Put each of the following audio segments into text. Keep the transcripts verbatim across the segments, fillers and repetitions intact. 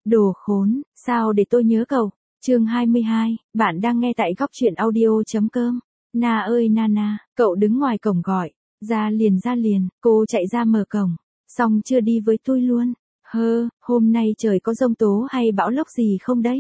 Đồ khốn, sao để tôi nhớ cậu? Chương hai mươi hai, bạn đang nghe tại góc truyện audio.com. Na ơi na na, cậu đứng ngoài cổng gọi. Ra liền ra liền, cô chạy ra mở cổng. Xong chưa đi với tôi luôn. Hơ, hôm nay trời có giông tố hay bão lốc gì không đấy?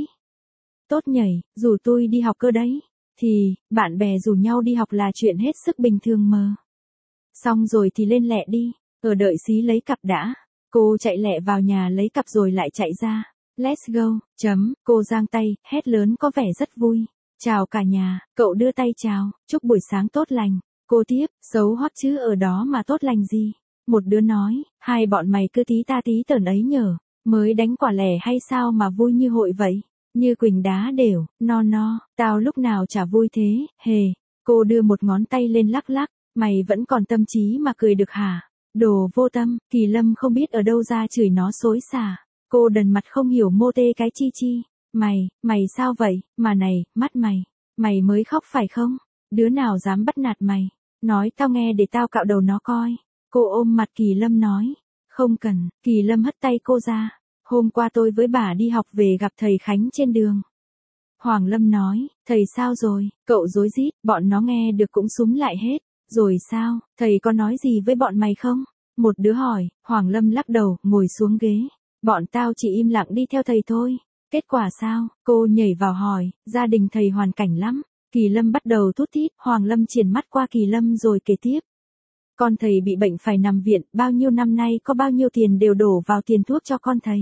Tốt nhảy, rủ tôi đi học cơ đấy. Thì, bạn bè rủ nhau đi học là chuyện hết sức bình thường mờ. Xong rồi thì lên lẹ đi, ở đợi xí lấy cặp đã. Cô chạy lẹ vào nhà lấy cặp rồi lại chạy ra. Let's go, chấm, cô giang tay, hét lớn có vẻ rất vui. Chào cả nhà, cậu đưa tay chào, chúc buổi sáng tốt lành. Cô tiếp, xấu hót chứ ở đó mà tốt lành gì. Một đứa nói, hai bọn mày cứ tí ta tí tởn ấy nhở, mới đánh quả lẻ hay sao mà vui như hội vậy. Như quỳnh đá đều, no no, tao lúc nào chả vui thế, hề. Cô đưa một ngón tay lên lắc lắc, mày vẫn còn tâm trí mà cười được hả? Đồ vô tâm, Kỳ Lâm không biết ở đâu ra chửi nó xối xả. Cô đần mặt không hiểu mô tê cái chi chi. Mày, mày sao vậy, mà này, mắt mày, mày mới khóc phải không? Đứa nào dám bắt nạt mày? Nói tao nghe để tao cạo đầu nó coi. Cô ôm mặt Kỳ Lâm nói. Không cần, Kỳ Lâm hất tay cô ra. Hôm qua tôi với bà đi học về gặp thầy Khánh trên đường. Hoàng Lâm nói, thầy sao rồi? Cậu rối rít, bọn nó nghe được cũng súm lại hết. Rồi sao, thầy có nói gì với bọn mày không? Một đứa hỏi, Hoàng Lâm lắc đầu, ngồi xuống ghế. Bọn tao chỉ im lặng đi theo thầy thôi. Kết quả sao? Cô nhảy vào hỏi, gia đình thầy hoàn cảnh lắm. Kỳ Lâm bắt đầu thút thít, Hoàng Lâm triển mắt qua Kỳ Lâm rồi kể tiếp. Con thầy bị bệnh phải nằm viện, bao nhiêu năm nay có bao nhiêu tiền đều đổ vào tiền thuốc cho con thầy.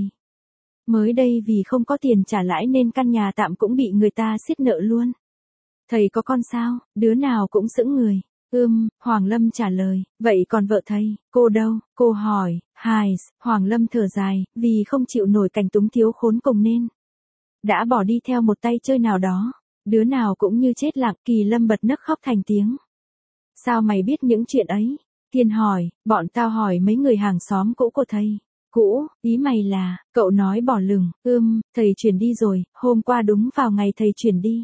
Mới đây vì không có tiền trả lãi nên căn nhà tạm cũng bị người ta xiết nợ luôn. Thầy có con sao? Đứa nào cũng sững người. Ưm, Hoàng Lâm trả lời, vậy còn vợ thầy, cô đâu? Cô hỏi, hài, Hoàng Lâm thở dài, vì không chịu nổi cảnh túng thiếu khốn cùng nên đã bỏ đi theo một tay chơi nào đó. Đứa nào cũng như chết lặng, Kỳ Lâm bật nấc khóc thành tiếng. Sao mày biết những chuyện ấy? Kiên hỏi, bọn tao hỏi mấy người hàng xóm cũ của thầy. Cũ, ý mày là, cậu nói bỏ lửng, ưm, thầy chuyển đi rồi, hôm qua đúng vào ngày thầy chuyển đi.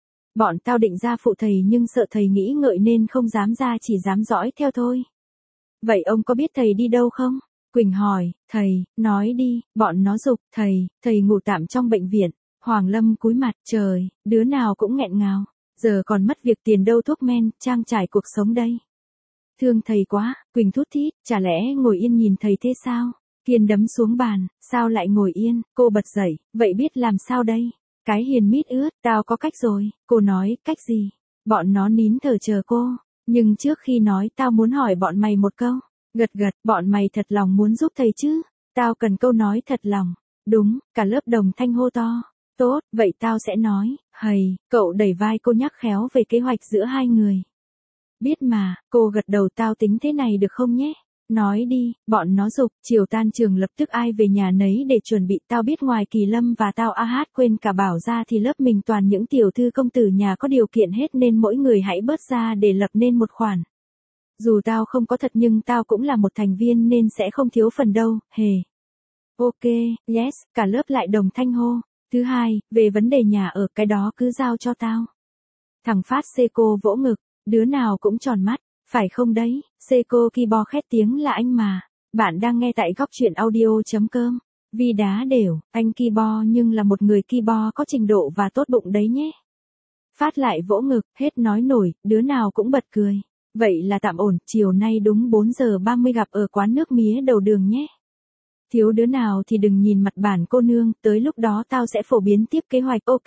Bọn tao định ra phụ thầy nhưng sợ thầy nghĩ ngợi nên không dám ra, chỉ dám dõi theo thôi. Vậy ông có biết thầy đi đâu không? Quỳnh hỏi, thầy, nói đi, bọn nó giục, thầy, thầy ngủ tạm trong bệnh viện. Hoàng Lâm cúi mặt, trời, đứa nào cũng nghẹn ngào. Giờ còn mất việc tiền đâu thuốc men, trang trải cuộc sống đây. Thương thầy quá, Quỳnh thút thít, chả lẽ ngồi yên nhìn thầy thế sao? Kiên đấm xuống bàn, sao lại ngồi yên? Cô bật dậy, vậy biết làm sao đây? Cái hiền mít ướt, tao có cách rồi. Cô nói, cách gì? Bọn nó nín thở chờ cô. Nhưng trước khi nói tao muốn hỏi bọn mày một câu. Gật gật, bọn mày thật lòng muốn giúp thầy chứ? Tao cần câu nói thật lòng. Đúng, cả lớp đồng thanh hô to. Tốt, vậy tao sẽ nói. Hầy, cậu đẩy vai cô nhắc khéo về kế hoạch giữa hai người. Biết mà, cô gật đầu, tao tính thế này được không nhé? Nói đi, bọn nó giục, chiều tan trường lập tức ai về nhà nấy để chuẩn bị. Tao biết ngoài Kỳ Lâm và tao a hát quên cả bảo ra thì lớp mình toàn những tiểu thư công tử nhà có điều kiện hết nên mỗi người hãy bớt ra để lập nên một khoản. Dù tao không có thật nhưng tao cũng là một thành viên nên sẽ không thiếu phần đâu, hề. Ok, yes, cả lớp lại đồng thanh hô. Thứ hai, về vấn đề nhà ở cái đó cứ giao cho tao. Thằng Phát Seiko vỗ ngực, đứa nào cũng tròn mắt. Phải không đấy, Seiko Kibo khét tiếng là anh mà. Bạn đang nghe tại góc truyện audio.com. Vì đá đều, anh Kibo nhưng là một người Kibo có trình độ và tốt bụng đấy nhé. Phát lại vỗ ngực, hết nói nổi, đứa nào cũng bật cười. Vậy là tạm ổn, chiều nay đúng bốn giờ ba mươi gặp ở quán nước mía đầu đường nhé. Thiếu đứa nào thì đừng nhìn mặt bản cô nương, tới lúc đó tao sẽ phổ biến tiếp kế hoạch ok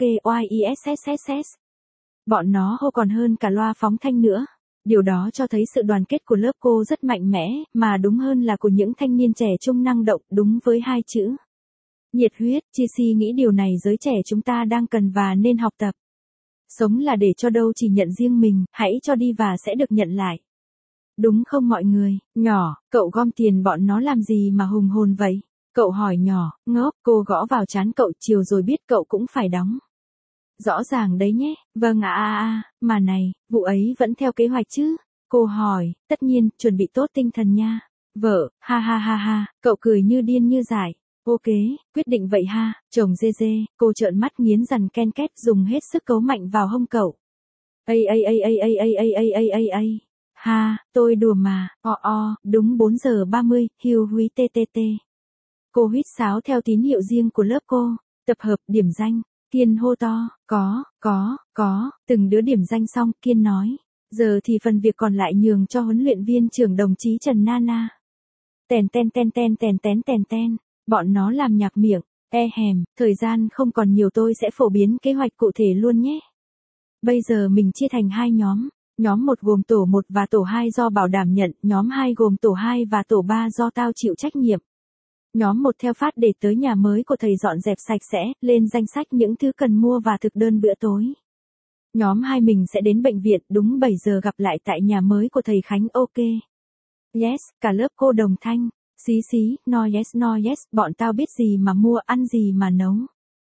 oisss. Bọn nó hô còn hơn cả loa phóng thanh nữa. Điều đó cho thấy sự đoàn kết của lớp cô rất mạnh mẽ, mà đúng hơn là của những thanh niên trẻ trung năng động, đúng với hai chữ. Nhiệt huyết, Chisi nghĩ điều này giới trẻ chúng ta đang cần và nên học tập. Sống là để cho đâu chỉ nhận riêng mình, hãy cho đi và sẽ được nhận lại. Đúng không mọi người? Nhỏ, cậu gom tiền bọn nó làm gì mà hùng hồn vậy? Cậu hỏi nhỏ, ngốc, cô gõ vào trán cậu, chiều rồi biết cậu cũng phải đóng. Rõ ràng đấy nhé, vâng à à à, mà này, vụ ấy vẫn theo kế hoạch chứ? Cô hỏi, tất nhiên, chuẩn bị tốt tinh thần nha. Vợ, ha ha ha ha, cậu cười như điên như dại. Ok, quyết định vậy ha, chồng dê dê, cô trợn mắt nghiến rằn ken két dùng hết sức cấu mạnh vào hông cậu. Ây ây ây ây ây ây ây ây ây ây ây. Ha, tôi đùa mà, o o, đúng bốn giờ ba mươi, hiu húy tê tê tê. Cô huýt sáo theo tín hiệu riêng của lớp cô. Tập hợp, điểm danh. Kiên hô to, có, có, có, từng đứa điểm danh xong, Kiên nói. Giờ thì phần việc còn lại nhường cho huấn luyện viên trưởng đồng chí Trần Nana. Tèn ten ten ten tèn tén tèn ten, bọn nó làm nhạc miệng, e hèm, thời gian không còn nhiều tôi sẽ phổ biến kế hoạch cụ thể luôn nhé. Bây giờ mình chia thành hai nhóm, nhóm một gồm tổ một và tổ hai do Bảo đảm nhận, nhóm hai gồm tổ hai và tổ ba do tao chịu trách nhiệm. Nhóm một theo phát để tới nhà mới của thầy dọn dẹp sạch sẽ, lên danh sách những thứ cần mua và thực đơn bữa tối. Nhóm hai mình sẽ đến bệnh viện đúng bảy giờ gặp lại tại nhà mới của thầy Khánh, ok. Yes, cả lớp cô đồng thanh. Xí xí, no yes no yes, bọn tao biết gì mà mua, ăn gì mà nấu.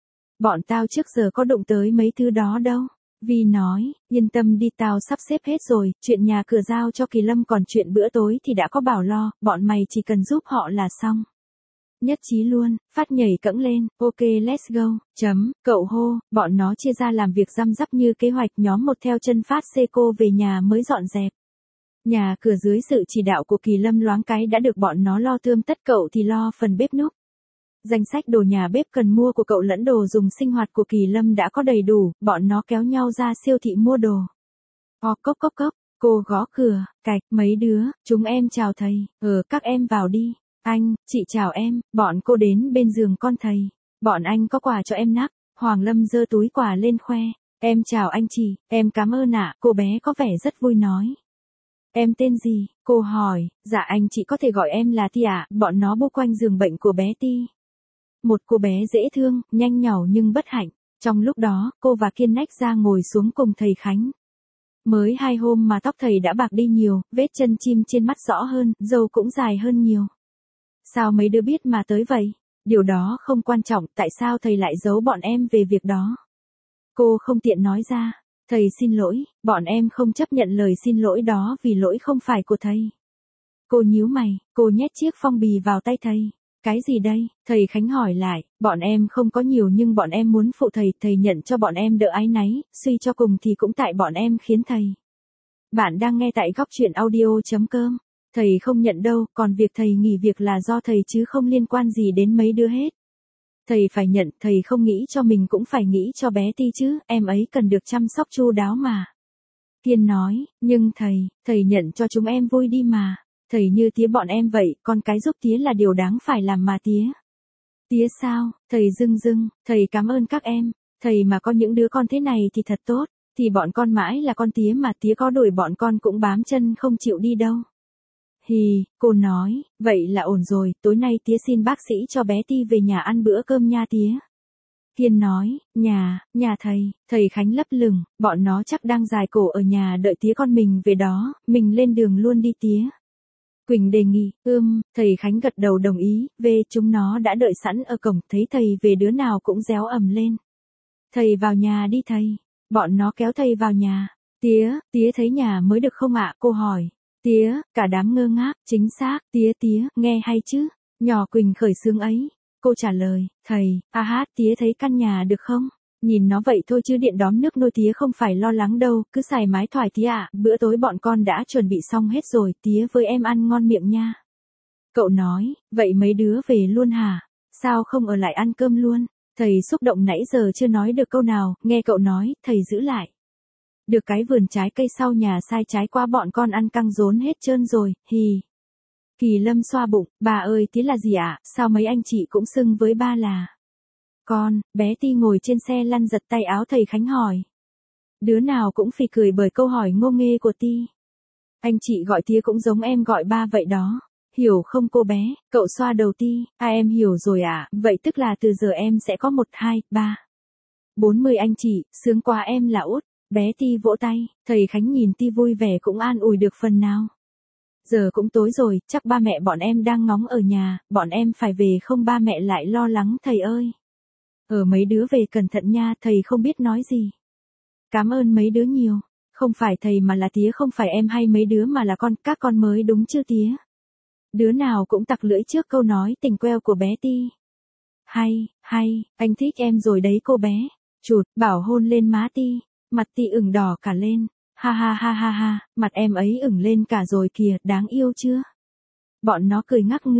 Bọn tao trước giờ có đụng tới mấy thứ đó đâu. Vi nói, yên tâm đi, tao sắp xếp hết rồi, chuyện nhà cửa giao cho Kỳ Lâm, còn chuyện bữa tối thì đã có Bảo lo, bọn mày chỉ cần giúp họ là xong. Nhất trí luôn, Phát nhảy cẫng lên, ok let's go, chấm, cậu hô, bọn nó chia ra làm việc răm rắp như kế hoạch. Nhóm một theo chân Phát xê cô về nhà mới dọn dẹp. Nhà cửa dưới sự chỉ đạo của Kỳ Lâm loáng cái đã được bọn nó lo tươm tất, cậu thì lo phần bếp núc. Danh sách đồ nhà bếp cần mua của cậu lẫn đồ dùng sinh hoạt của Kỳ Lâm đã có đầy đủ, bọn nó kéo nhau ra siêu thị mua đồ. O cốc cốc cốc, cô gõ cửa, cạch, mấy đứa, chúng em chào thầy, ờ các em vào đi. Anh, chị chào em, bọn cô đến bên giường con thầy. Bọn anh có quà cho em nắp. Hoàng Lâm giơ túi quà lên khoe. Em chào anh chị, em cảm ơn ạ, cô bé có vẻ rất vui nói. Em tên gì? Cô hỏi. Dạ anh chị có thể gọi em là Ti ạ. Bọn nó bu quanh giường bệnh của bé Ti. Một cô bé dễ thương, nhanh nhảu nhưng bất hạnh. Trong lúc đó, cô và Kiên nách ra ngồi xuống cùng thầy Khánh. Mới hai hôm mà tóc thầy đã bạc đi nhiều, vết chân chim trên mắt rõ hơn, râu cũng dài hơn nhiều. Sao mấy đứa biết mà tới vậy? Điều đó không quan trọng, tại sao thầy lại giấu bọn em về việc đó? Cô không tiện nói ra. Thầy xin lỗi, bọn em không chấp nhận lời xin lỗi đó vì lỗi không phải của thầy. Cô nhíu mày, cô nhét chiếc phong bì vào tay thầy. Cái gì đây? Thầy Khánh hỏi lại, bọn em không có nhiều nhưng bọn em muốn phụ thầy, thầy nhận cho bọn em đỡ áy náy, suy cho cùng thì cũng tại bọn em khiến thầy. Bạn đang nghe tại góc truyện audio.com. Thầy không nhận đâu, còn việc thầy nghỉ việc là do thầy chứ không liên quan gì đến mấy đứa hết. Thầy phải nhận, thầy không nghĩ cho mình cũng phải nghĩ cho bé Ti chứ, em ấy cần được chăm sóc chu đáo mà. Kiên nói, nhưng thầy, thầy nhận cho chúng em vui đi mà. Thầy như tía bọn em vậy, con cái giúp tía là điều đáng phải làm mà tía. Tía sao? Thầy rưng rưng, thầy cảm ơn các em. Thầy mà có những đứa con thế này thì thật tốt, thì bọn con mãi là con tía mà, tía có đuổi bọn con cũng bám chân không chịu đi đâu. Hì, cô nói, vậy là ổn rồi, tối nay tía xin bác sĩ cho bé Ti về nhà ăn bữa cơm nha tía. Kiên nói, nhà, nhà thầy, thầy Khánh lấp lửng, bọn nó chắc đang dài cổ ở nhà đợi tía con mình về đó, mình lên đường luôn đi tía. Quỳnh đề nghị, ưm, thầy Khánh gật đầu đồng ý, về chúng nó đã đợi sẵn ở cổng, thấy thầy về đứa nào cũng réo ầm lên. Thầy vào nhà đi thầy, bọn nó kéo thầy vào nhà. Tía, tía thấy nhà mới được không ạ? Cô hỏi. Tía, cả đám ngơ ngác, chính xác, tía tía, nghe hay chứ? Nhỏ Quỳnh khởi xướng ấy. Cô trả lời, thầy, a hát, tía thấy căn nhà được không? Nhìn nó vậy thôi chứ điện đóm nước nôi tía không phải lo lắng đâu, cứ xài mái thoại tía ạ, bữa tối bọn con đã chuẩn bị xong hết rồi, tía với em ăn ngon miệng nha. Cậu nói, vậy mấy đứa về luôn hả? Sao không ở lại ăn cơm luôn? Thầy xúc động nãy giờ chưa nói được câu nào, nghe cậu nói, thầy giữ lại. Được cái vườn trái cây sau nhà sai trái qua bọn con ăn căng rốn hết trơn rồi, hì. Kỳ Lâm xoa bụng, bà ơi tía là gì ạ, sao mấy anh chị cũng xưng với ba là. Con, bé Ti ngồi trên xe lăn giật tay áo thầy Khánh hỏi. Đứa nào cũng phì cười bởi câu hỏi ngô nghê của Ti. Anh chị gọi tía cũng giống em gọi ba vậy đó. Hiểu không cô bé, cậu xoa đầu Ti, à em hiểu rồi ạ, à, vậy tức là từ giờ em sẽ có một, hai, ba. bốn mươi anh chị, sướng quá em là út. Bé Ti vỗ tay, thầy Khánh nhìn Ti vui vẻ cũng an ủi được phần nào. Giờ cũng tối rồi, chắc ba mẹ bọn em đang ngóng ở nhà, bọn em phải về không ba mẹ lại lo lắng thầy ơi. Ở mấy đứa về cẩn thận nha, thầy không biết nói gì. Cảm ơn mấy đứa nhiều, không phải thầy mà là tía, không phải em hay mấy đứa mà là con, các con mới đúng chưa tía? Đứa nào cũng tặc lưỡi trước câu nói tình queo của bé Ti. Hay, hay, anh thích em rồi đấy cô bé. Chụt, Bảo hôn lên má Ti. Mặt Ti ửng đỏ cả lên, ha ha ha ha ha, mặt em ấy ửng lên cả rồi kìa, đáng yêu chưa? Bọn nó cười ngắc ngư,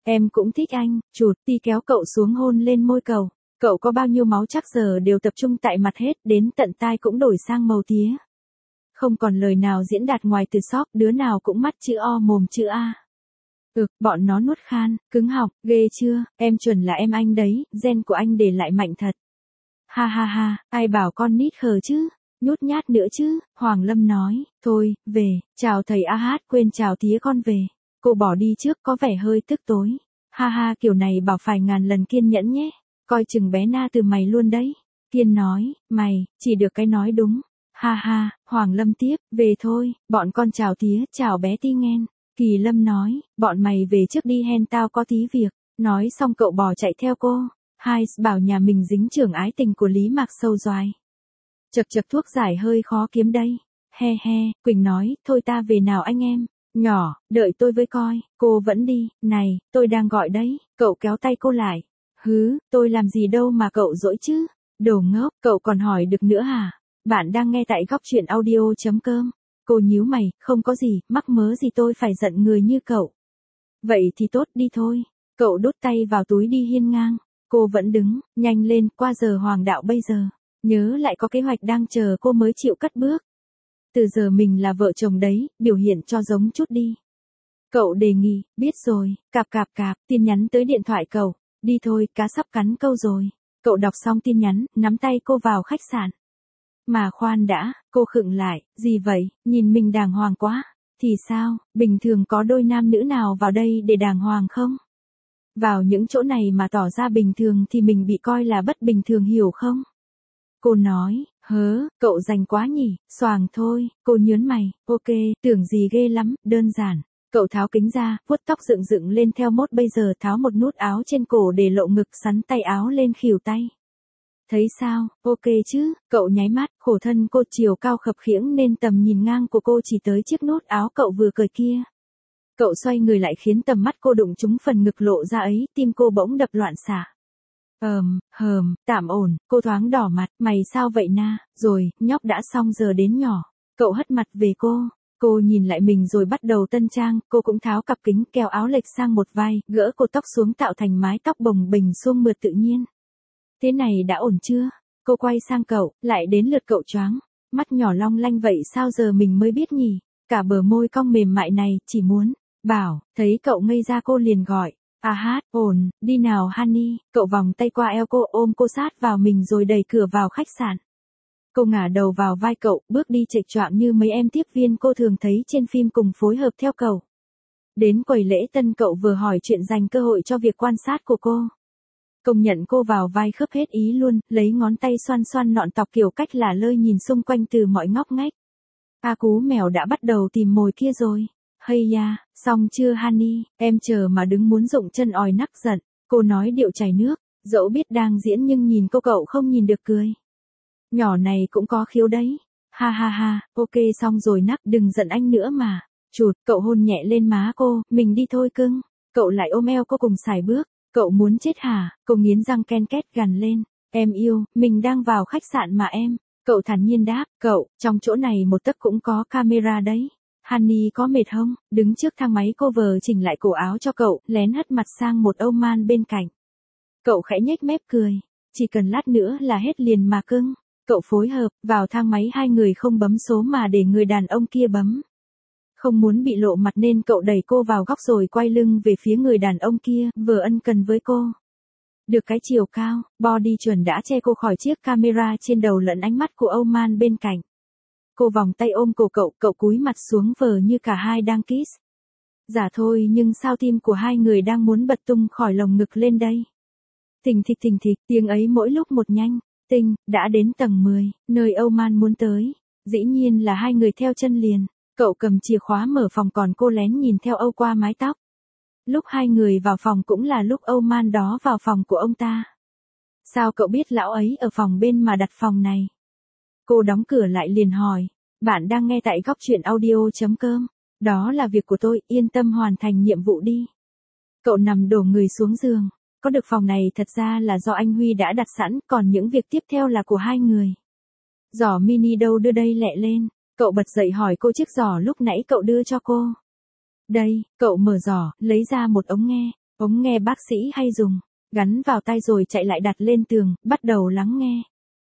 Em cũng thích anh, chụt, Ti kéo cậu xuống hôn lên môi cậu. Cậu có bao nhiêu máu chắc giờ đều tập trung tại mặt hết, đến tận tai cũng đổi sang màu tía. Không còn lời nào diễn đạt ngoài từ sóc, đứa nào cũng mắt chữ O mồm chữ A. Ực, bọn nó nuốt khan, cứng họng, ghê chưa, em chuẩn là em anh đấy, gen của anh để lại mạnh thật. Ha ha ha, ai bảo con nít khờ chứ, nhút nhát nữa chứ, Hoàng Lâm nói, thôi, về, chào thầy A Hát, quên chào tía con về. Cô bỏ đi trước có vẻ hơi tức tối. Ha ha, kiểu này bảo phải ngàn lần kiên nhẫn nhé, coi chừng bé Na từ mày luôn đấy. Kiên nói, mày, chỉ được cái nói đúng. Ha ha, Hoàng Lâm tiếp, về thôi, bọn con chào tía, chào bé Ti nghen. Kỳ Lâm nói, bọn mày về trước đi hen tao có tí việc. Nói xong cậu bỏ chạy theo cô. Hai bảo nhà mình dính trưởng ái tình của Lý Mạc sâu doài. Chật chật thuốc giải hơi khó kiếm đây. He he, Quỳnh nói, thôi ta về nào anh em. Nhỏ, đợi tôi với coi, cô vẫn đi, này, tôi đang gọi đấy, cậu kéo tay cô lại. Hứ, tôi làm gì đâu mà cậu dỗi chứ. Đồ ngốc, cậu còn hỏi được nữa hả? Bạn đang nghe tại góc truyện audio.com. Cô nhíu mày, không có gì, mắc mớ gì tôi phải giận người như cậu. Vậy thì tốt đi thôi. Cậu đút tay vào túi đi hiên ngang. Cô vẫn đứng, nhanh lên, qua giờ hoàng đạo bây giờ. Nhớ lại có kế hoạch đang chờ cô mới chịu cất bước. Từ giờ mình là vợ chồng đấy, biểu hiện cho giống chút đi. Cậu đề nghị, biết rồi, cạp cạp cạp, tin nhắn tới điện thoại cậu. Đi thôi, cá sắp cắn câu rồi. Cậu đọc xong tin nhắn, nắm tay cô vào khách sạn. Mà khoan đã, cô khựng lại, gì vậy, nhìn mình đàng hoàng quá. Thì sao, bình thường có đôi nam nữ nào vào đây để đàng hoàng không? Vào những chỗ này mà tỏ ra bình thường thì mình bị coi là bất bình thường hiểu không? Cô nói, hớ, cậu rành quá nhỉ, xoàng thôi, cô nhớn mày, ok, tưởng gì ghê lắm, đơn giản. Cậu tháo kính ra, vuốt tóc dựng dựng lên theo mốt bây giờ tháo một nút áo trên cổ để lộ ngực sắn tay áo lên khỉu tay. Thấy sao, ok chứ, cậu nháy mắt, khổ thân cô chiều cao khập khiễng nên tầm nhìn ngang của cô chỉ tới chiếc nút áo cậu vừa cởi kia. Cậu xoay người lại khiến tầm mắt cô đụng trúng phần ngực lộ ra ấy, tim cô bỗng đập loạn xạ. Ờm, hờm, tạm ổn, cô thoáng đỏ mặt, mày sao vậy Na, rồi, nhóc đã xong giờ đến nhỏ. Cậu hất mặt về cô, cô nhìn lại mình rồi bắt đầu tân trang, cô cũng tháo cặp kính kéo áo lệch sang một vai, gỡ cột tóc xuống tạo thành mái tóc bồng bềnh suông mượt tự nhiên. Thế này đã ổn chưa? Cô quay sang cậu, lại đến lượt cậu choáng. Mắt nhỏ long lanh vậy sao giờ mình mới biết nhỉ? Cả bờ môi cong mềm mại này, chỉ muốn, bảo, thấy cậu ngây ra cô liền gọi. A Hát, ổn, đi nào honey, cậu vòng tay qua eo cô ôm cô sát vào mình rồi đẩy cửa vào khách sạn. Cô ngả đầu vào vai cậu, bước đi chệch choạng như mấy em tiếp viên cô thường thấy trên phim cùng phối hợp theo cậu. Đến quầy lễ tân cậu vừa hỏi chuyện dành cơ hội cho việc quan sát của cô. Công nhận cô vào vai khớp hết ý luôn, lấy ngón tay xoăn xoăn nọn tóc kiểu cách lả lơi nhìn xung quanh từ mọi ngóc ngách. A cú mèo đã bắt đầu tìm mồi kia rồi. Hay ya, xong chưa honey, em chờ mà đứng muốn rụng chân òi nắc giận. Cô nói điệu chảy nước, dẫu biết đang diễn nhưng nhìn cô cậu không nhìn được cười. Nhỏ này cũng có khiếu đấy. Ha ha ha, ok xong rồi nắc, đừng giận anh nữa mà. Chụt, cậu hôn nhẹ lên má cô, mình đi thôi cưng. Cậu lại ôm eo cô cùng xài bước. Cậu muốn chết hả? Cô nghiến răng ken két gằn lên. Em yêu, mình đang vào khách sạn mà em. Cậu thản nhiên đáp, cậu, trong chỗ này một tấc cũng có camera đấy. Honey có mệt không? Đứng trước thang máy cô vờ chỉnh lại cổ áo cho cậu, lén hất mặt sang một âu man bên cạnh. Cậu khẽ nhếch mép cười. Chỉ cần lát nữa là hết liền mà cưng. Cậu phối hợp, vào thang máy hai người không bấm số mà để người đàn ông kia bấm. Không muốn bị lộ mặt nên cậu đẩy cô vào góc rồi quay lưng về phía người đàn ông kia, vừa ân cần với cô. Được cái chiều cao, body chuẩn đã che cô khỏi chiếc camera trên đầu lẫn ánh mắt của Âu Man bên cạnh. Cô vòng tay ôm cổ cậu, cậu cúi mặt xuống vờ như cả hai đang kiss. Giả thôi nhưng sao tim của hai người đang muốn bật tung khỏi lồng ngực lên đây. Thình thịch thình thịch, tiếng ấy mỗi lúc một nhanh. Tinh, đã đến tầng mười, nơi Âu Man muốn tới. Dĩ nhiên là hai người theo chân liền. Cậu cầm chìa khóa mở phòng còn cô lén nhìn theo Âu qua mái tóc. Lúc hai người vào phòng cũng là lúc Âu Man đó vào phòng của ông ta. Sao cậu biết lão ấy ở phòng bên mà đặt phòng này? Cô đóng cửa lại liền hỏi. Bạn đang nghe tại góc truyện audio.com. Đó là việc của tôi, yên tâm hoàn thành nhiệm vụ đi. Cậu nằm đổ người xuống giường. Có được phòng này thật ra là do anh Huy đã đặt sẵn, còn những việc tiếp theo là của hai người. Giỏ mini đâu đưa đây lẹ lên. Cậu bật dậy hỏi cô chiếc giỏ lúc nãy cậu đưa cho cô. Đây, cậu mở giỏ, lấy ra một ống nghe. Ống nghe bác sĩ hay dùng, gắn vào tai rồi chạy lại đặt lên tường, bắt đầu lắng nghe.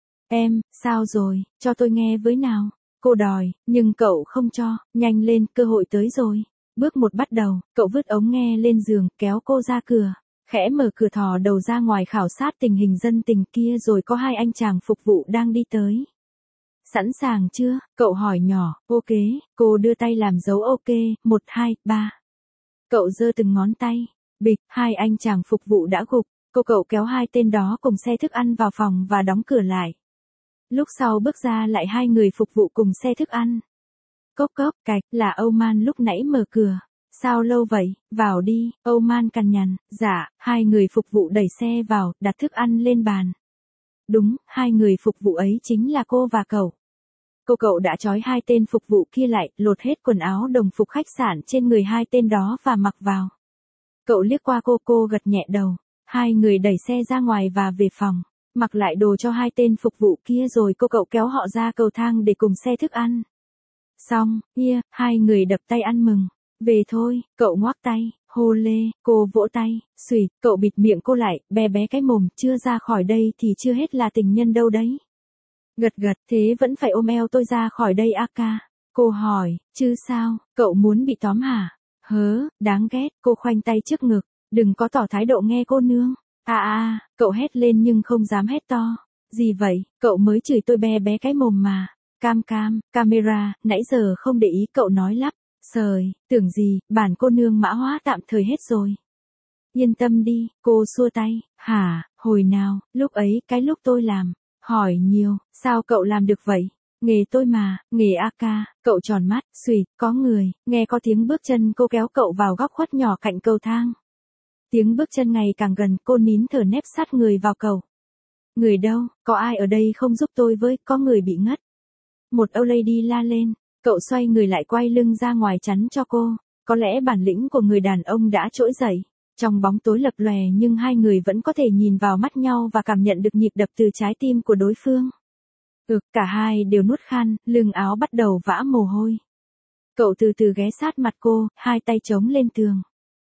Em, sao rồi, cho tôi nghe với nào. Cô đòi, nhưng cậu không cho, nhanh lên, cơ hội tới rồi. Bước một bắt đầu, cậu vứt ống nghe lên giường, kéo cô ra cửa. Khẽ mở cửa thò đầu ra ngoài khảo sát tình hình dân tình kia rồi có hai anh chàng phục vụ đang đi tới. Sẵn sàng chưa? Cậu hỏi nhỏ, ok, cô đưa tay làm dấu ok, một, hai, ba. Cậu giơ từng ngón tay, bịch, hai anh chàng phục vụ đã gục, cô cậu kéo hai tên đó cùng xe thức ăn vào phòng và đóng cửa lại. Lúc sau bước ra lại hai người phục vụ cùng xe thức ăn. Cốc cốc, cạch, là Âu Man lúc nãy mở cửa. Sao lâu vậy, vào đi, Âu Man cằn nhằn, dạ, hai người phục vụ đẩy xe vào, đặt thức ăn lên bàn. Đúng, hai người phục vụ ấy chính là cô và cậu. Cô cậu đã trói hai tên phục vụ kia lại, lột hết quần áo đồng phục khách sạn trên người hai tên đó và mặc vào. Cậu liếc qua cô, cô gật nhẹ đầu. Hai người đẩy xe ra ngoài và về phòng, mặc lại đồ cho hai tên phục vụ kia rồi cô cậu kéo họ ra cầu thang để cùng xe thức ăn. Xong, yeah, hai người đập tay ăn mừng. Về thôi, cậu ngoác tay, hô lê, cô vỗ tay, xùy, cậu bịt miệng cô lại, bé bé cái mồm, chưa ra khỏi đây thì chưa hết là tình nhân đâu đấy. Gật gật, thế vẫn phải ôm eo tôi ra khỏi đây a ca. Cô hỏi, chứ sao, cậu muốn bị tóm hả? Hớ, đáng ghét, cô khoanh tay trước ngực, đừng có tỏ thái độ nghe cô nương. À à, cậu hét lên nhưng không dám hét to. Gì vậy, cậu mới chửi tôi bé bé cái mồm mà. Cam cam, camera, nãy giờ không để ý cậu nói lắp. Sời, tưởng gì, bản cô nương mã hóa tạm thời hết rồi. Yên tâm đi, cô xua tay, hả, hồi nào, lúc ấy, cái lúc tôi làm. Hỏi nhiều, sao cậu làm được vậy? Nghề tôi mà, nghề a ca, cậu tròn mắt, xùy, có người, nghe có tiếng bước chân cô kéo cậu vào góc khuất nhỏ cạnh cầu thang. Tiếng bước chân ngày càng gần, cô nín thở nép sát người vào cầu. Người đâu, có ai ở đây không giúp tôi với, có người bị ngất. Một old lady la lên, cậu xoay người lại quay lưng ra ngoài chắn cho cô, có lẽ bản lĩnh của người đàn ông đã trỗi dậy. Trong bóng tối lập lòe nhưng hai người vẫn có thể nhìn vào mắt nhau và cảm nhận được nhịp đập từ trái tim của đối phương. Ừ, cả hai đều nuốt khan, lưng áo bắt đầu vã mồ hôi. Cậu từ từ ghé sát mặt cô, hai tay chống lên tường.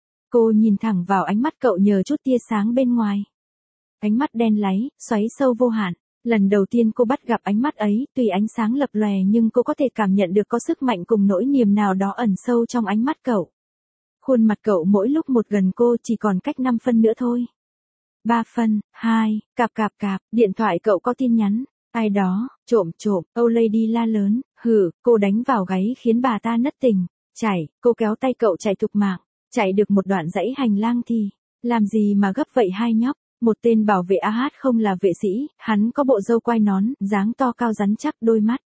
Cô nhìn thẳng vào ánh mắt cậu nhờ chút tia sáng bên ngoài. Ánh mắt đen láy, xoáy sâu vô hạn. Lần đầu tiên cô bắt gặp ánh mắt ấy, tuy ánh sáng lập lòe nhưng cô có thể cảm nhận được có sức mạnh cùng nỗi niềm nào đó ẩn sâu trong ánh mắt cậu. Khuôn mặt cậu mỗi lúc một gần cô chỉ còn cách năm phân nữa thôi. ba phân, hai, cạp cạp cạp, điện thoại cậu có tin nhắn. Ai đó, trộm trộm, old lady la lớn, hừ, cô đánh vào gáy khiến bà ta nất tình. Chạy, cô kéo tay cậu chạy thục mạng. Chạy được một đoạn dãy hành lang thì, làm gì mà gấp vậy hai nhóc. Một tên bảo vệ a hát không là vệ sĩ, hắn có bộ râu quai nón, dáng to cao rắn chắc, đôi mắt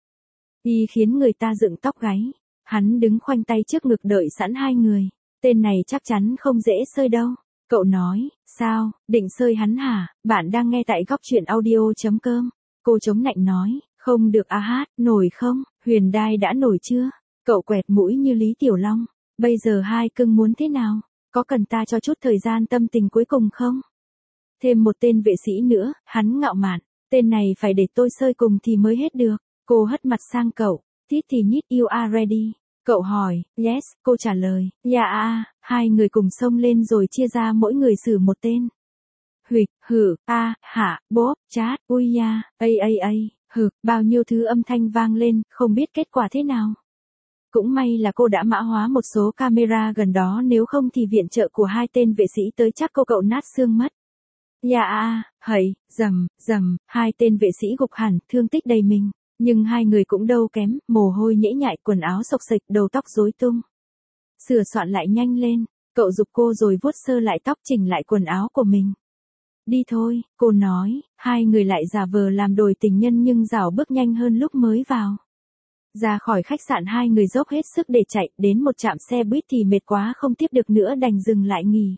y khiến người ta dựng tóc gáy. Hắn đứng khoanh tay trước ngực đợi sẵn hai người. Tên này chắc chắn không dễ sơi đâu. Cậu nói, sao, định sơi hắn hả? Bạn đang nghe tại góc truyện audio chấm com. Cô chống nạnh nói, không được a hát, nổi không? Huyền Đai đã nổi chưa? Cậu quẹt mũi như Lý Tiểu Long. Bây giờ hai cưng muốn thế nào? Có cần ta cho chút thời gian tâm tình cuối cùng không? Thêm một tên vệ sĩ nữa, hắn ngạo mạn. Tên này phải để tôi sơi cùng thì mới hết được. Cô hất mặt sang cậu. Tít thì nhít, you are ready. Cậu hỏi, yes, cô trả lời, yeah a, hai người cùng xông lên rồi chia ra mỗi người xử một tên. Huỵch, hử, a, hạ, bốp, chát, ui ya, a a a, hử, bao nhiêu thứ âm thanh vang lên, không biết kết quả thế nào. Cũng may là cô đã mã hóa một số camera gần đó, nếu không thì viện trợ của hai tên vệ sĩ tới chắc cô cậu nát xương mất. Yeah a, hầy, dầm, dầm, hai tên vệ sĩ gục hẳn, thương tích đầy mình. Nhưng hai người cũng đâu kém, mồ hôi nhễ nhại, quần áo xộc xệch, đầu tóc rối tung. Sửa soạn lại nhanh lên, cậu giục cô rồi vuốt sơ lại tóc, chỉnh lại quần áo của mình. Đi thôi, cô nói, hai người lại giả vờ làm đồi tình nhân nhưng rảo bước nhanh hơn lúc mới vào. Ra khỏi khách sạn hai người dốc hết sức để chạy, đến một trạm xe buýt thì mệt quá không tiếp được nữa đành dừng lại nghỉ.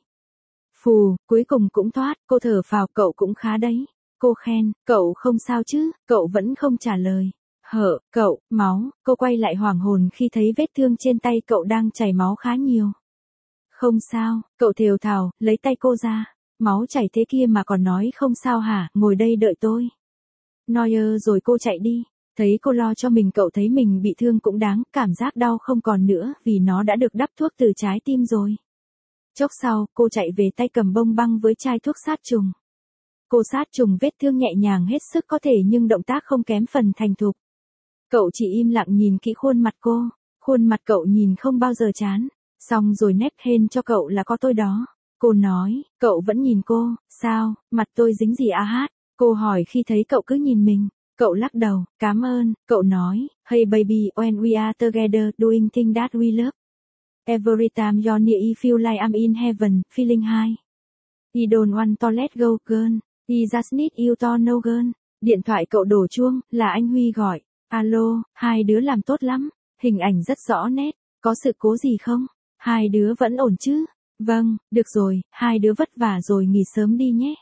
Phù, cuối cùng cũng thoát, cô thở phào, cậu cũng khá đấy. Cô khen, cậu không sao chứ, cậu vẫn không trả lời. Hở, cậu, máu, cô quay lại hoảng hồn khi thấy vết thương trên tay cậu đang chảy máu khá nhiều. Không sao, cậu thều thào, lấy tay cô ra. Máu chảy thế kia mà còn nói không sao hả, ngồi đây đợi tôi. Noyer rồi cô chạy đi. Thấy cô lo cho mình, cậu thấy mình bị thương cũng đáng, cảm giác đau không còn nữa vì nó đã được đắp thuốc từ trái tim rồi. Chốc sau, cô chạy về tay cầm bông băng với chai thuốc sát trùng. Cô sát trùng vết thương nhẹ nhàng hết sức có thể nhưng động tác không kém phần thành thục. Cậu chỉ im lặng nhìn kỹ khuôn mặt cô, khuôn mặt cậu nhìn không bao giờ chán, xong rồi nép hên cho cậu là có tôi đó. Cô nói, cậu vẫn nhìn cô, sao, mặt tôi dính gì à hát? Cô hỏi khi thấy cậu cứ nhìn mình. Cậu lắc đầu, cảm ơn, cậu nói, hey baby, when we are together, doing things that we love. Every time you're near I feel like I'm in heaven, feeling high. I don't want to let go, girl. I just need you to know, girl. Điện thoại cậu đổ chuông, là anh Huy gọi. Alo, hai đứa làm tốt lắm, hình ảnh rất rõ nét, có sự cố gì không? Hai đứa vẫn ổn chứ? Vâng, được rồi, hai đứa vất vả rồi nghỉ sớm đi nhé.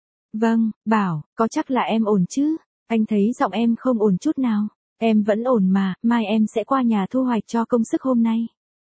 Vâng, Bảo, có chắc là em ổn chứ? Anh thấy giọng em không ổn chút nào. Em vẫn ổn mà, mai em sẽ qua nhà thu hoạch cho công sức hôm nay.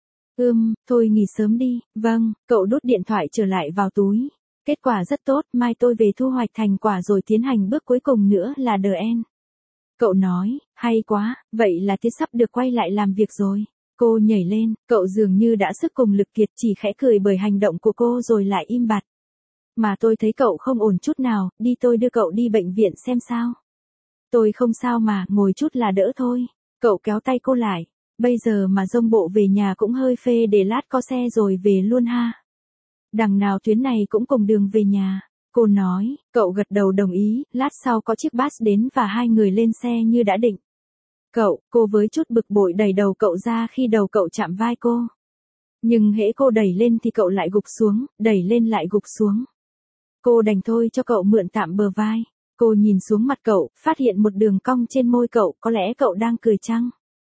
Ừm, thôi nghỉ sớm đi. Vâng, cậu đút điện thoại trở lại vào túi. Kết quả rất tốt, mai tôi về thu hoạch thành quả rồi tiến hành bước cuối cùng nữa là the end. Cậu nói, hay quá, vậy là tiết sắp được quay lại làm việc rồi. Cô nhảy lên, cậu dường như đã sức cùng lực kiệt chỉ khẽ cười bởi hành động của cô rồi lại im bặt. Mà tôi thấy cậu không ổn chút nào, đi tôi đưa cậu đi bệnh viện xem sao. Tôi không sao mà, ngồi chút là đỡ thôi. Cậu kéo tay cô lại. Bây giờ mà dông bộ về nhà cũng hơi phê, để lát có xe rồi về luôn ha. Đằng nào tuyến này cũng cùng đường về nhà. Cô nói, cậu gật đầu đồng ý, lát sau có chiếc bus đến và hai người lên xe như đã định. Cậu, cô với chút bực bội đẩy đầu cậu ra khi đầu cậu chạm vai cô. Nhưng hễ cô đẩy lên thì cậu lại gục xuống, đẩy lên lại gục xuống. Cô đành thôi cho cậu mượn tạm bờ vai. Cô nhìn xuống mặt cậu, phát hiện một đường cong trên môi cậu, có lẽ cậu đang cười chăng?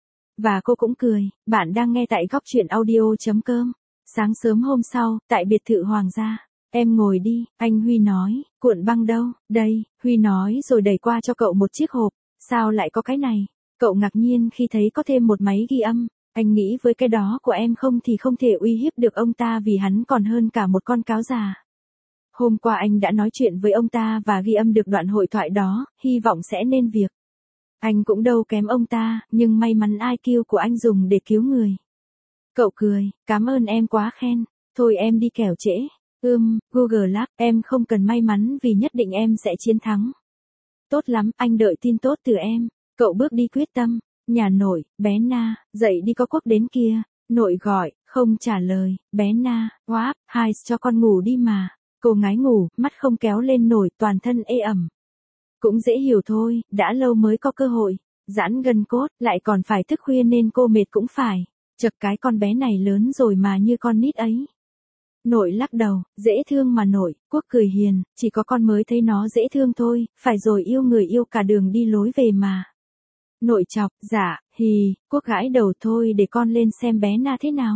Và cô cũng cười. Bạn đang nghe tại góc truyện audio chấm com. Sáng sớm hôm sau, tại biệt thự Hoàng gia. Em ngồi đi, anh Huy nói, cuộn băng đâu, đây, Huy nói rồi đẩy qua cho cậu một chiếc hộp. Sao lại có cái này? Cậu ngạc nhiên khi thấy có thêm một máy ghi âm. Anh nghĩ với cái đó của em không thì không thể uy hiếp được ông ta vì hắn còn hơn cả một con cáo già. Hôm qua anh đã nói chuyện với ông ta và ghi âm được đoạn hội thoại đó, hy vọng sẽ nên việc. Anh cũng đâu kém ông ta, nhưng may mắn i kiu của anh dùng để cứu người. Cậu cười, cảm ơn em quá khen. Thôi em đi kẻo trễ. Ừm, Google Lab, em không cần may mắn vì nhất định em sẽ chiến thắng. Tốt lắm, anh đợi tin tốt từ em. Cậu bước đi quyết tâm. Nhà nội, bé Na, dậy đi có quốc đến kia. Nội gọi, không trả lời, bé Na, Wap, hai cho con ngủ đi mà. Cô ngái ngủ, mắt không kéo lên nổi, toàn thân ê ẩm. Cũng dễ hiểu thôi, đã lâu mới có cơ hội. Giãn gân cốt, lại còn phải thức khuya nên cô mệt cũng phải. Chật cái con bé này lớn rồi mà như con nít ấy. Nội lắc đầu, dễ thương mà nội, Quốc cười hiền, chỉ có con mới thấy nó dễ thương thôi, phải rồi yêu người yêu cả đường đi lối về mà. Nội chọc, dạ, hì, Quốc gãi đầu thôi để con lên xem bé Na thế nào.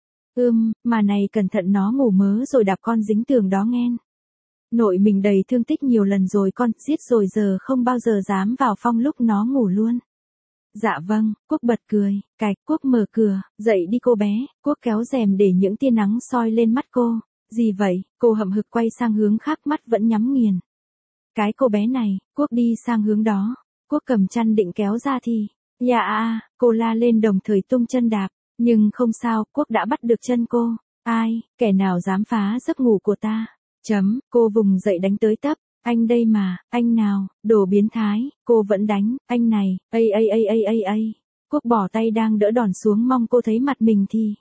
Ưm, mà này cẩn thận nó ngủ mớ rồi đạp con dính tường đó nghen. Nội mình đầy thương tích nhiều lần rồi con, giết rồi giờ không bao giờ dám vào phòng lúc nó ngủ luôn. Dạ vâng, Quốc bật cười, cạch, Quốc mở cửa, dậy đi cô bé, Quốc kéo rèm để những tia nắng soi lên mắt cô. Gì vậy, cô hậm hực quay sang hướng khác mắt vẫn nhắm nghiền. Cái cô bé này, Quốc đi sang hướng đó, Quốc cầm chăn định kéo ra thì, dạ à, cô la lên đồng thời tung chân đạp, nhưng không sao, Quốc đã bắt được chân cô. Ai, kẻ nào dám phá giấc ngủ của ta? Chấm, cô vùng dậy đánh tới tấp. Anh đây mà, anh nào, đồ biến thái, cô vẫn đánh, anh này, ây ây ây ây ây ây. Quốc bỏ tay đang đỡ đòn xuống mong cô thấy mặt mình thì.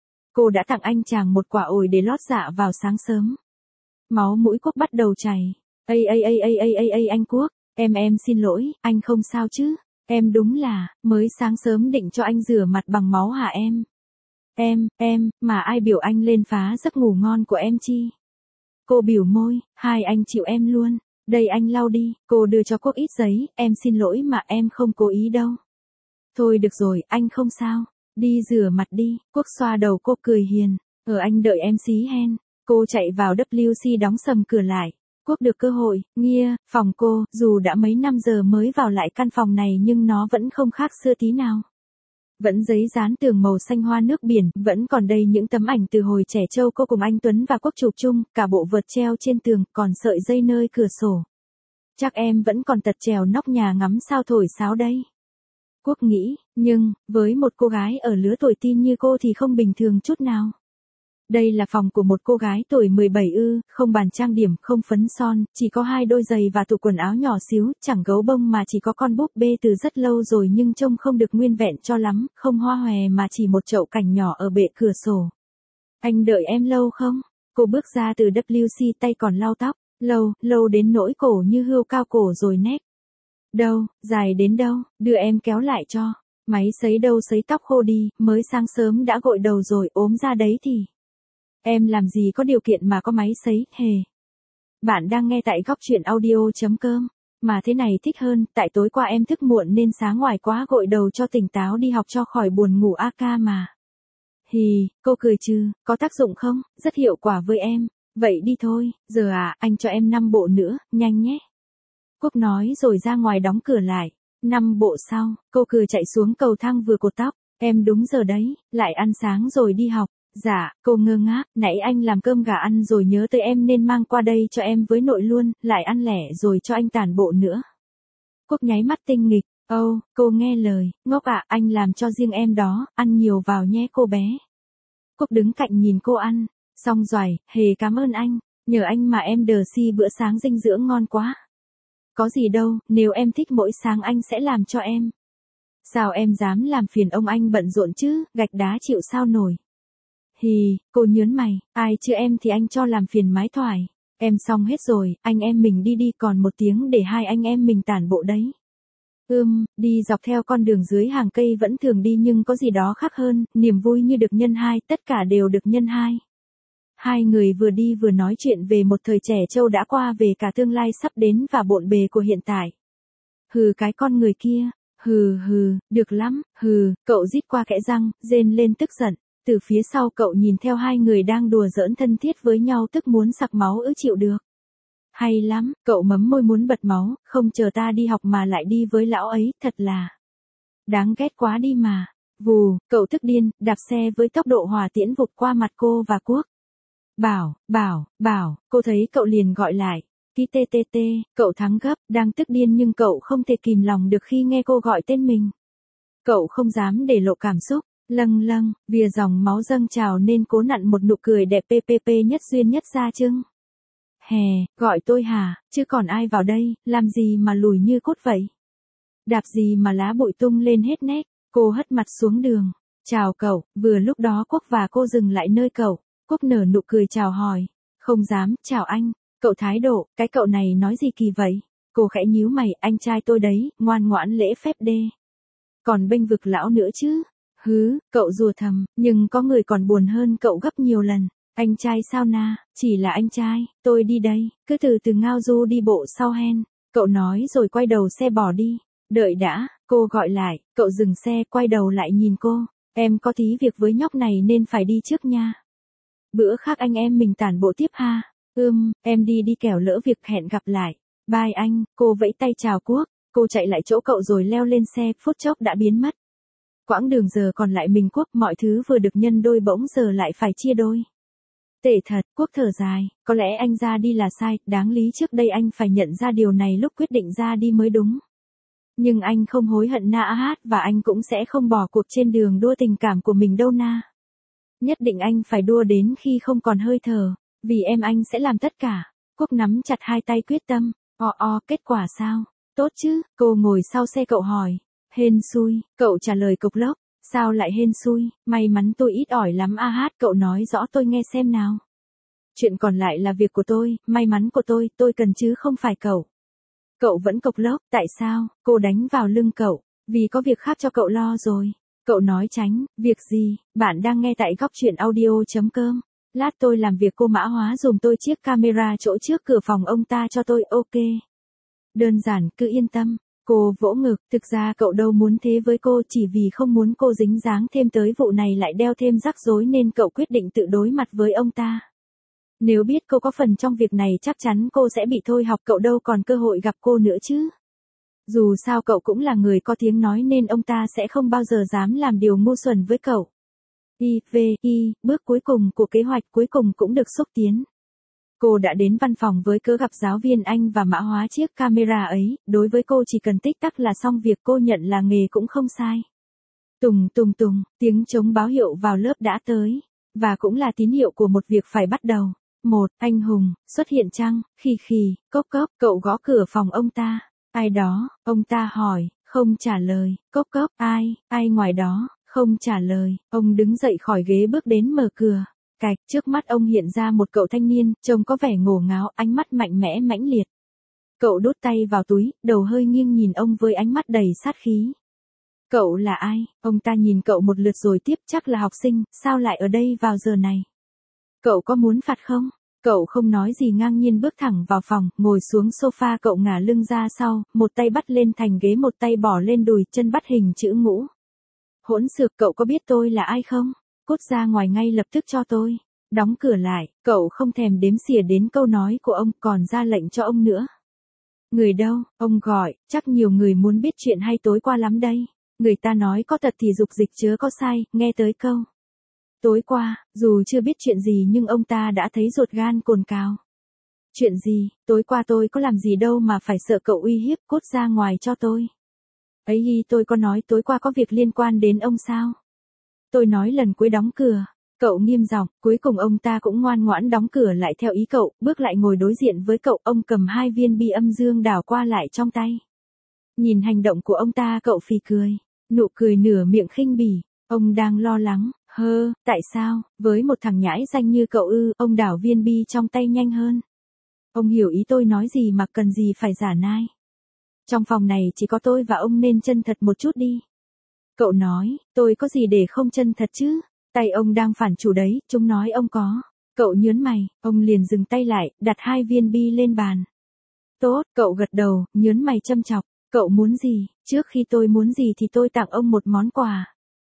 Cô đã tặng anh chàng một quả ổi để lót dạ vào sáng sớm. Máu mũi Quốc bắt đầu chảy. Ây ây ây ây ây ây ây anh Quốc, em em xin lỗi, anh không sao chứ? Em đúng là, mới sáng sớm định cho anh rửa mặt bằng máu hả em? Em, em, mà ai biểu anh lên phá giấc ngủ ngon của em chi? Cô biểu môi, hai anh chịu em luôn. Đây anh lau đi, cô đưa cho Quốc ít giấy, em xin lỗi mà em không cố ý đâu. Thôi được rồi, anh không sao. Đi rửa mặt đi, Quốc xoa đầu cô cười hiền. Ở anh đợi em xí hen. Cô chạy vào vê kép xê đóng sầm cửa lại. Quốc được cơ hội, nghia, phòng cô, dù đã mấy năm giờ mới vào lại căn phòng này nhưng nó vẫn không khác xưa tí nào. Vẫn giấy dán tường màu xanh hoa nước biển, vẫn còn đây những tấm ảnh từ hồi trẻ trâu cô cùng anh Tuấn và Quốc chụp chung, cả bộ vợt treo trên tường, còn sợi dây nơi cửa sổ. Chắc em vẫn còn tật trèo nóc nhà ngắm sao thổi sáo đây. Quốc nghĩ, nhưng, với một cô gái ở lứa tuổi teen như cô thì không bình thường chút nào. Đây là phòng của một cô gái tuổi mười bảy ư, không bàn trang điểm, không phấn son, chỉ có hai đôi giày và tủ quần áo nhỏ xíu, chẳng gấu bông mà chỉ có con búp bê từ rất lâu rồi nhưng trông không được nguyên vẹn cho lắm, không hoa hòe mà chỉ một chậu cảnh nhỏ ở bệ cửa sổ. Anh đợi em lâu không? Cô bước ra từ vê kép xê tay còn lau tóc, lâu, lâu đến nỗi cổ như hươu cao cổ rồi nét. Đâu, dài đến đâu, đưa em kéo lại cho. Máy sấy đâu sấy tóc khô đi, mới sáng sớm đã gội đầu rồi, ốm ra đấy thì. Em làm gì có điều kiện mà có máy sấy, hề. Bạn đang nghe tại góc truyện audio.com. Mà thế này thích hơn, tại tối qua em thức muộn nên sáng ngoài quá gội đầu cho tỉnh táo đi học cho khỏi buồn ngủ a ca mà. Hì, cô cười trừ, có tác dụng không, rất hiệu quả với em. Vậy đi thôi, giờ à, anh cho em năm bộ nữa, nhanh nhé. Cúc nói rồi ra ngoài đóng cửa lại. Năm bộ sau, cô cười chạy xuống cầu thang vừa cột tóc. Em đúng giờ đấy, lại ăn sáng rồi đi học. Dạ, cô ngơ ngác, nãy anh làm cơm gà ăn rồi nhớ tới em nên mang qua đây cho em với nội luôn, lại ăn lẻ rồi cho anh tản bộ nữa. Cúc nháy mắt tinh nghịch, ô, oh, cô nghe lời, ngốc ạ, à, anh làm cho riêng em đó, ăn nhiều vào nhé cô bé. Cúc đứng cạnh nhìn cô ăn, xong rồi, hề cảm ơn anh, nhờ anh mà em đờ si bữa sáng dinh dưỡng ngon quá. Có gì đâu, nếu em thích mỗi sáng anh sẽ làm cho em. Sao em dám làm phiền ông anh bận rộn chứ, gạch đá chịu sao nổi. Hì, cô nhớn mày, ai chứ em thì anh cho làm phiền mái thoại. Em xong hết rồi, anh em mình đi đi còn một tiếng để hai anh em mình tản bộ đấy. Ưm, đi dọc theo con đường dưới hàng cây vẫn thường đi nhưng có gì đó khác hơn, niềm vui như được nhân hai, tất cả đều được nhân hai. Hai người vừa đi vừa nói chuyện về một thời trẻ trâu đã qua về cả tương lai sắp đến và bộn bề của hiện tại. Hừ cái con người kia, hừ hừ, được lắm, hừ, cậu rít qua kẽ răng, rên lên tức giận. Từ phía sau cậu nhìn theo hai người đang đùa giỡn thân thiết với nhau tức muốn sặc máu ư chịu được. Hay lắm, cậu mấm môi muốn bật máu, không chờ ta đi học mà lại đi với lão ấy, thật là đáng ghét quá đi mà. Vù, cậu tức điên, đạp xe với tốc độ hỏa tiễn vụt qua mặt cô và Quốc. Bảo, bảo, bảo, cô thấy cậu liền gọi lại. Kí tê tê tê, cậu thắng gấp, đang tức điên nhưng cậu không thể kìm lòng được khi nghe cô gọi tên mình. Cậu không dám để lộ cảm xúc. Lâng lâng, vìa dòng máu dâng trào nên cố nặn một nụ cười đẹp ppp nhất duyên nhất ra chưng. Hè, gọi tôi hả, chứ còn ai vào đây, làm gì mà lùi như cốt vậy? Đạp gì mà lá bụi tung lên hết nét, cô hất mặt xuống đường. Chào cậu, vừa lúc đó Quốc và cô dừng lại nơi cậu. Quốc nở nụ cười chào hỏi. Không dám, chào anh. Cậu thái độ, cái cậu này nói gì kỳ vậy? Cô khẽ nhíu mày, anh trai tôi đấy, ngoan ngoãn lễ phép đê. Còn bênh vực lão nữa chứ? Hứ, cậu rùa thầm, nhưng có người còn buồn hơn cậu gấp nhiều lần. Anh trai sao na, chỉ là anh trai, tôi đi đây, cứ từ từ ngao du đi bộ sau hen. Cậu nói rồi quay đầu xe bỏ đi. Đợi đã, cô gọi lại, cậu dừng xe quay đầu lại nhìn cô. Em có tí việc với nhóc này nên phải đi trước nha. Bữa khác anh em mình tản bộ tiếp ha. Ưm, em đi đi kẻo lỡ việc, hẹn gặp lại. Bye anh, cô vẫy tay chào Quốc. Cô chạy lại chỗ cậu rồi leo lên xe, phút chốc đã biến mất. Quãng đường giờ còn lại mình Quốc, mọi thứ vừa được nhân đôi bỗng giờ lại phải chia đôi. Tệ thật, Quốc thở dài, có lẽ anh ra đi là sai, đáng lý trước đây anh phải nhận ra điều này lúc quyết định ra đi mới đúng. Nhưng anh không hối hận na hát và anh cũng sẽ không bỏ cuộc trên đường đua tình cảm của mình đâu na. Nhất định anh phải đua đến khi không còn hơi thở, vì em anh sẽ làm tất cả. Quốc nắm chặt hai tay quyết tâm, o o, kết quả sao? Tốt chứ, cô ngồi sau xe cậu hỏi. Hên xui, cậu trả lời cộc lốc, sao lại hên xui, may mắn tôi ít ỏi lắm a hát, cậu nói rõ tôi nghe xem nào. Chuyện còn lại là việc của tôi, may mắn của tôi, tôi cần chứ không phải cậu. Cậu vẫn cộc lốc, tại sao, cô đánh vào lưng cậu, vì có việc khác cho cậu lo rồi. Cậu nói tránh, việc gì, bạn đang nghe tại góc truyện audio.com. Lát tôi làm việc cô mã hóa dùm tôi chiếc camera chỗ trước cửa phòng ông ta cho tôi, ok. Đơn giản, cứ yên tâm. Cô vỗ ngực, thực ra cậu đâu muốn thế với cô, chỉ vì không muốn cô dính dáng thêm tới vụ này lại đeo thêm rắc rối nên cậu quyết định tự đối mặt với ông ta. Nếu biết cô có phần trong việc này chắc chắn cô sẽ bị thôi học, cậu đâu còn cơ hội gặp cô nữa chứ. Dù sao cậu cũng là người có tiếng nói nên ông ta sẽ không bao giờ dám làm điều ngu xuẩn với cậu. I, V, I, bước cuối cùng của kế hoạch cuối cùng cũng được xúc tiến. Cô đã đến văn phòng với cớ gặp giáo viên Anh và mã hóa chiếc camera ấy, đối với cô chỉ cần tích tắc là xong việc, cô nhận là nghề cũng không sai. Tùng tùng tùng, tiếng trống báo hiệu vào lớp đã tới. và cũng là tín hiệu của một việc phải bắt đầu. Một, anh hùng, xuất hiện chăng, khì khì, cốc cốc, cậu gõ cửa phòng ông ta. Ai đó, ông ta hỏi, không trả lời, cốc cốc, ai, ai ngoài đó, không trả lời, ông đứng dậy khỏi ghế bước đến mở cửa. Cạch, trước mắt ông hiện ra một cậu thanh niên, trông có vẻ ngổ ngáo, ánh mắt mạnh mẽ mãnh liệt. Cậu đút tay vào túi, đầu hơi nghiêng nhìn ông với ánh mắt đầy sát khí. Cậu là ai? Ông ta nhìn cậu một lượt rồi tiếp, chắc là học sinh, sao lại ở đây vào giờ này? Cậu có muốn phạt không? Cậu không nói gì ngang nhiên bước thẳng vào phòng, ngồi xuống sofa, cậu ngả lưng ra sau, một tay bắt lên thành ghế, một tay bỏ lên đùi, chân bắt hình chữ ngũ. Hỗn xược, cậu có biết tôi là ai không? Cút ra ngoài ngay lập tức cho tôi. Đóng cửa lại, cậu không thèm đếm xỉa đến câu nói của ông, còn ra lệnh cho ông nữa. Người đâu? Ông gọi, chắc nhiều người muốn biết chuyện hay tối qua lắm đây. Người ta nói có tật thì dục dịch chớ có sai, nghe tới câu. Tối qua, dù chưa biết chuyện gì nhưng ông ta đã thấy ruột gan cồn cào. Chuyện gì? Tối qua tôi có làm gì đâu mà phải sợ cậu uy hiếp, cút ra ngoài cho tôi. Ấy hi, tôi có nói tối qua có việc liên quan đến ông sao? Tôi nói lần cuối đóng cửa. Cậu nghiêm giọng, cuối cùng ông ta cũng ngoan ngoãn đóng cửa lại theo ý cậu, bước lại ngồi đối diện với cậu, ông cầm hai viên bi âm dương đảo qua lại trong tay. Nhìn hành động của ông ta cậu phì cười, nụ cười nửa miệng khinh bỉ, ông đang lo lắng, hơ, tại sao, với một thằng nhãi danh như cậu ư, ông đảo viên bi trong tay nhanh hơn. Ông hiểu ý tôi nói gì mà cần gì phải giả nai. Trong phòng này chỉ có tôi và ông nên chân thật một chút đi. Cậu nói, tôi có gì để không chân thật chứ? Tay ông đang phản chủ đấy, chúng nói ông có. Cậu nhớn mày, ông liền dừng tay lại, đặt hai viên bi lên bàn. Tốt, cậu gật đầu, nhớn mày châm chọc. Cậu muốn gì? Trước khi tôi muốn gì thì tôi tặng ông một món quà.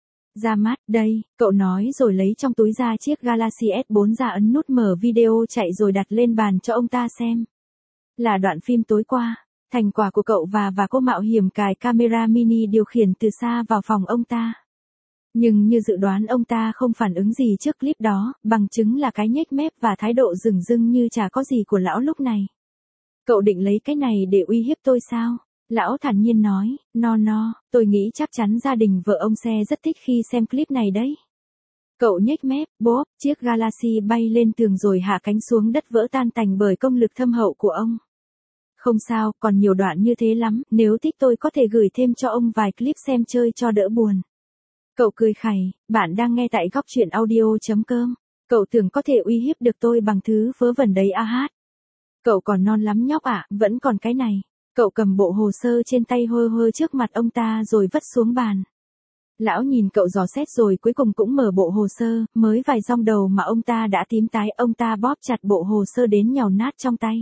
Ra mắt, đây, cậu nói rồi lấy trong túi ra chiếc Galaxy S bốn ra, ấn nút mở video chạy rồi đặt lên bàn cho ông ta xem. Là đoạn phim tối qua, thành quả của cậu và và cô mạo hiểm cài camera mini điều khiển từ xa vào phòng ông ta. Nhưng như dự đoán ông ta không phản ứng gì trước clip đó, bằng chứng là cái nhếch mép và thái độ dửng dưng như chả có gì của lão lúc này. Cậu định lấy cái này để uy hiếp tôi sao? Lão thản nhiên nói, no no, tôi nghĩ chắc chắn gia đình vợ ông Se rất thích khi xem clip này đấy. Cậu nhếch mép, bốp, chiếc Galaxy bay lên tường rồi hạ cánh xuống đất vỡ tan tành bởi công lực thâm hậu của ông. Không sao, còn nhiều đoạn như thế lắm, nếu thích tôi có thể gửi thêm cho ông vài clip xem chơi cho đỡ buồn. Cậu cười khẩy, bạn đang nghe tại góc truyện audio.com. Cậu tưởng có thể uy hiếp được tôi bằng thứ vớ vẩn đấy a hát. Cậu còn non lắm nhóc ạ, vẫn còn cái này. Cậu cầm bộ hồ sơ trên tay hơ hơ trước mặt ông ta rồi vất xuống bàn. Lão nhìn cậu dò xét rồi cuối cùng cũng mở bộ hồ sơ, mới vài dòng đầu mà ông ta đã tím tái, ông ta bóp chặt bộ hồ sơ đến nhàu nát trong tay.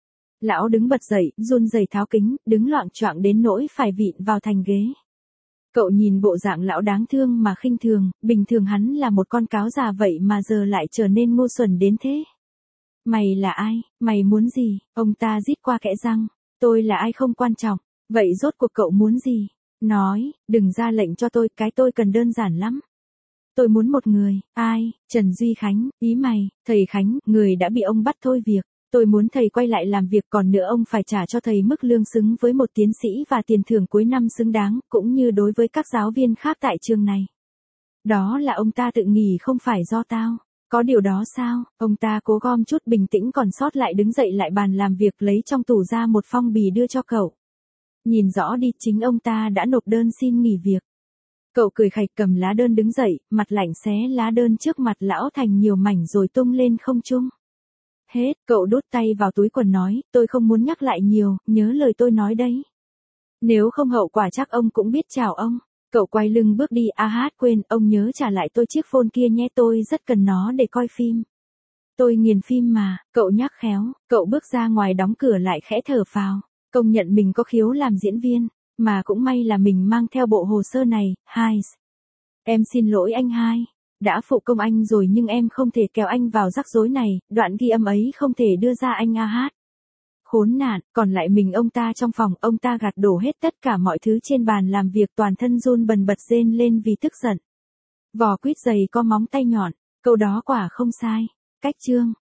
Lão đứng bật dậy, run rẩy tháo kính, đứng loạng choạng đến nỗi phải vịn vào thành ghế. Cậu nhìn bộ dạng lão đáng thương mà khinh thường, bình thường hắn là một con cáo già vậy mà giờ lại trở nên ngu xuẩn đến thế. Mày là ai, mày muốn gì? Ông ta rít qua kẽ răng. Tôi là ai không quan trọng, vậy rốt cuộc cậu muốn gì? Nói, đừng ra lệnh cho tôi, cái tôi cần đơn giản lắm. Tôi muốn một người, ai? Trần Duy Khánh, ý mày, thầy Khánh, người đã bị ông bắt thôi việc. Tôi muốn thầy quay lại làm việc, còn nữa ông phải trả cho thầy mức lương xứng với một tiến sĩ và tiền thưởng cuối năm xứng đáng, cũng như đối với các giáo viên khác tại trường này. Đó là ông ta tự nghỉ không phải do tao. Có điều đó sao? Ông ta cố gom chút bình tĩnh còn sót lại, đứng dậy lại bàn làm việc, lấy trong tủ ra một phong bì đưa cho cậu. Nhìn rõ đi, chính ông ta đã nộp đơn xin nghỉ việc. Cậu cười khạch cầm lá đơn đứng dậy, mặt lạnh xé lá đơn trước mặt lão thành nhiều mảnh rồi tung lên không trung. Hết, cậu đút tay vào túi quần nói, tôi không muốn nhắc lại nhiều, nhớ lời tôi nói đấy. Nếu không hậu quả chắc ông cũng biết. Chào ông. Cậu quay lưng bước đi. A hát, quên, ông nhớ trả lại tôi chiếc phone kia nhé, tôi rất cần nó để coi phim. Tôi nghiền phim mà, cậu nhắc khéo. Cậu bước ra ngoài đóng cửa lại khẽ thở phào. Công nhận mình có khiếu làm diễn viên, mà cũng may là mình mang theo bộ hồ sơ này. Hai. Em xin lỗi anh hai. Đã phụ công anh rồi nhưng em không thể kéo anh vào rắc rối này, đoạn ghi âm ấy không thể đưa ra anh a hát. Khốn nạn, còn lại mình ông ta trong phòng, ông ta gạt đổ hết tất cả mọi thứ trên bàn làm việc, toàn thân run bần bật rên lên vì tức giận. Vỏ quýt dày có móng tay nhọn, câu đó quả không sai. Cách chương